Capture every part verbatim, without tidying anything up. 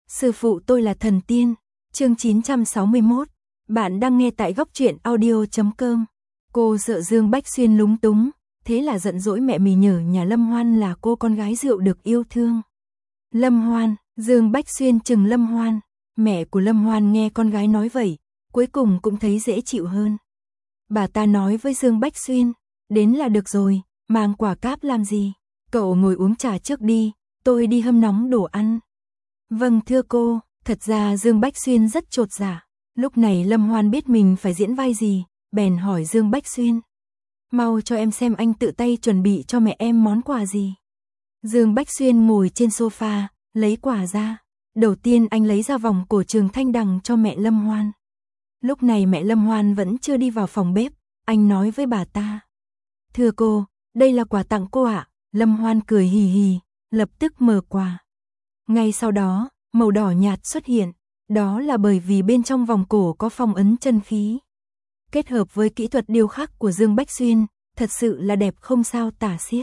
Sư phụ tôi là thần tiên. Chương chín trăm sáu mươi mốt. Bạn đang nghe tại góc truyện audio chấm com. Cô sợ Dương Bách Xuyên lúng túng, thế là giận dỗi mẹ mì nhở nhà Lâm Hoan là cô con gái rượu được yêu thương. Lâm Hoan, Dương Bách Xuyên chừng Lâm Hoan. Mẹ của Lâm Hoan nghe con gái nói vậy, cuối cùng cũng thấy dễ chịu hơn. Bà ta nói với Dương Bách Xuyên, đến là được rồi, mang quả cáp làm gì? Cậu ngồi uống trà trước đi, tôi đi hâm nóng đồ ăn. Vâng thưa cô. Thật ra Dương Bách Xuyên rất chột dạ. Lúc này Lâm Hoan biết mình phải diễn vai gì, bèn hỏi Dương Bách Xuyên. Mau cho em xem anh tự tay chuẩn bị cho mẹ em món quà gì. Dương Bách Xuyên ngồi trên sofa, lấy quà ra. Đầu tiên anh lấy ra vòng cổ Trường Thanh Đằng cho mẹ Lâm Hoan. Lúc này mẹ Lâm Hoan vẫn chưa đi vào phòng bếp, anh nói với bà ta. Thưa cô, đây là quà tặng cô ạ. Lâm Hoan cười hì hì, lập tức mở quà. Ngay sau đó, màu đỏ nhạt xuất hiện, đó là bởi vì bên trong vòng cổ có phong ấn chân khí. Kết hợp với kỹ thuật điêu khắc của Dương Bách Xuyên, thật sự là đẹp không sao tả xiết.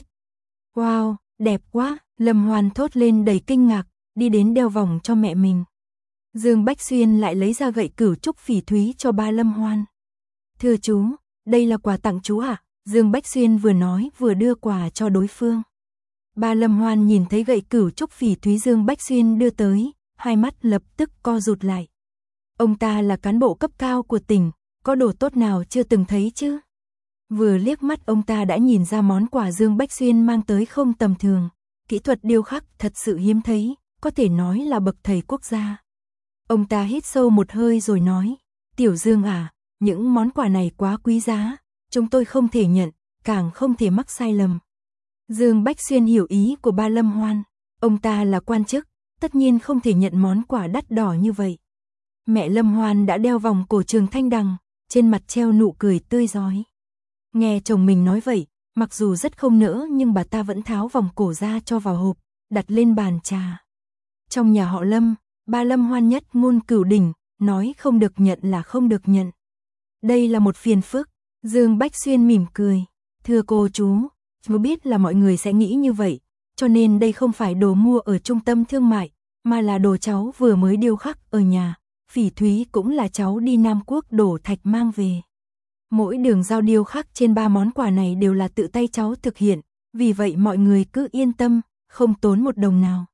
Wow, đẹp quá, Lâm Hoan thốt lên đầy kinh ngạc, đi đến đeo vòng cho mẹ mình. Dương Bách Xuyên lại lấy ra gậy cửu trúc phỉ thúy cho ba Lâm Hoan. Thưa chú, đây là quà tặng chú ạ. Dương Bách Xuyên vừa nói vừa đưa quà cho đối phương. Ba Lâm Hoan nhìn thấy gậy cửu trúc phỉ thúy Dương Bách Xuyên đưa tới, hai mắt lập tức co rụt lại. Ông ta là cán bộ cấp cao của tỉnh, có đồ tốt nào chưa từng thấy chứ? Vừa liếc mắt ông ta đã nhìn ra món quà Dương Bách Xuyên mang tới không tầm thường, kỹ thuật điêu khắc thật sự hiếm thấy, có thể nói là bậc thầy quốc gia. Ông ta hít sâu một hơi rồi nói, Tiểu Dương à, những món quà này quá quý giá, chúng tôi không thể nhận, càng không thể mắc sai lầm. Dương Bách Xuyên hiểu ý của ba Lâm Hoan, ông ta là quan chức, tất nhiên không thể nhận món quà đắt đỏ như vậy. Mẹ Lâm Hoan đã đeo vòng cổ Trường Thanh Đằng, trên mặt treo nụ cười tươi rói. Nghe chồng mình nói vậy, mặc dù rất không nỡ nhưng bà ta vẫn tháo vòng cổ ra cho vào hộp, đặt lên bàn trà. Trong nhà họ Lâm, ba Lâm Hoan nhất ngôn cửu đỉnh, nói không được nhận là không được nhận. Đây là một phiền phức. Dương Bách Xuyên mỉm cười, thưa cô chú, chú biết là mọi người sẽ nghĩ như vậy, cho nên đây không phải đồ mua ở trung tâm thương mại, mà là đồ cháu vừa mới điêu khắc ở nhà, phỉ thúy cũng là cháu đi Nam Quốc đổ thạch mang về. Mỗi đường dao điêu khắc trên ba món quà này đều là tự tay cháu thực hiện, vì vậy mọi người cứ yên tâm, không tốn một đồng nào.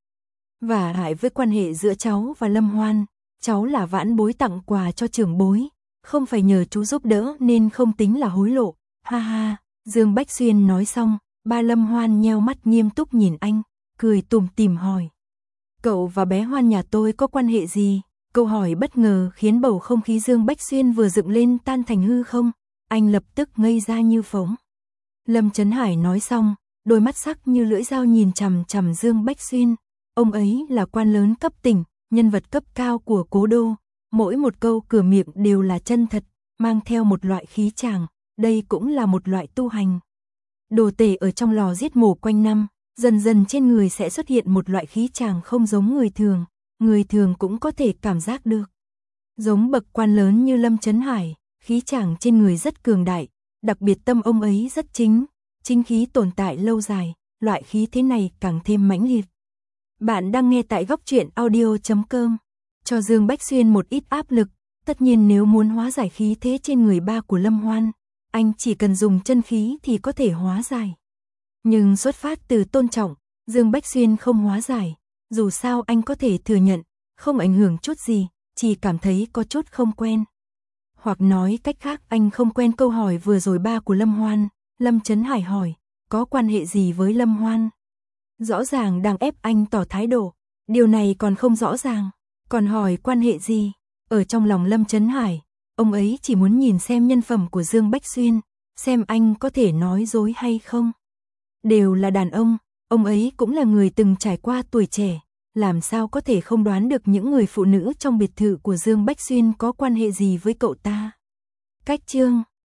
Và hại với quan hệ giữa cháu và Lâm Hoan, cháu là vãn bối tặng quà cho trưởng bối, không phải nhờ chú giúp đỡ nên không tính là hối lộ, ha ha. Dương Bách Xuyên nói xong, ba Lâm Hoan nheo mắt nghiêm túc nhìn anh, cười tủm tỉm hỏi. Cậu và bé Hoan nhà tôi có quan hệ gì? Câu hỏi bất ngờ khiến bầu không khí Dương Bách Xuyên vừa dựng lên tan thành hư không, anh lập tức ngây ra như phỗng. Lâm Chấn Hải nói xong, đôi mắt sắc như lưỡi dao nhìn chằm chằm Dương Bách Xuyên, ông ấy là quan lớn cấp tỉnh, nhân vật cấp cao của cố đô, mỗi một câu cửa miệng đều là chân thật, mang theo một loại khí tràng. Đây cũng là một loại tu hành. Đồ tể ở trong lò giết mổ quanh năm, dần dần trên người sẽ xuất hiện một loại khí tràng không giống người thường, người thường cũng có thể cảm giác được. Giống bậc quan lớn như Lâm Chấn Hải, khí tràng trên người rất cường đại, đặc biệt tâm ông ấy rất chính, chính khí tồn tại lâu dài, loại khí thế này càng thêm mãnh liệt. Bạn đang nghe tại góc truyện audio chấm com. Cho Dương Bách Xuyên một ít áp lực, tất nhiên nếu muốn hóa giải khí thế trên người ba của Lâm Hoan, anh chỉ cần dùng chân khí thì có thể hóa giải. Nhưng xuất phát từ tôn trọng, Dương Bách Xuyên không hóa giải, dù sao anh có thể thừa nhận, không ảnh hưởng chút gì, chỉ cảm thấy có chút không quen. Hoặc nói cách khác anh không quen câu hỏi vừa rồi ba của Lâm Hoan. Lâm Chấn Hải hỏi, có quan hệ gì với Lâm Hoan? Rõ ràng đang ép anh tỏ thái độ, điều này còn không rõ ràng, còn hỏi quan hệ gì? Ở trong lòng Lâm Chấn Hải, ông ấy chỉ muốn nhìn xem nhân phẩm của Dương Bách Xuyên, xem anh có thể nói dối hay không. Đều là đàn ông, ông ấy cũng là người từng trải qua tuổi trẻ, làm sao có thể không đoán được những người phụ nữ trong biệt thự của Dương Bách Xuyên có quan hệ gì với cậu ta. Cách chương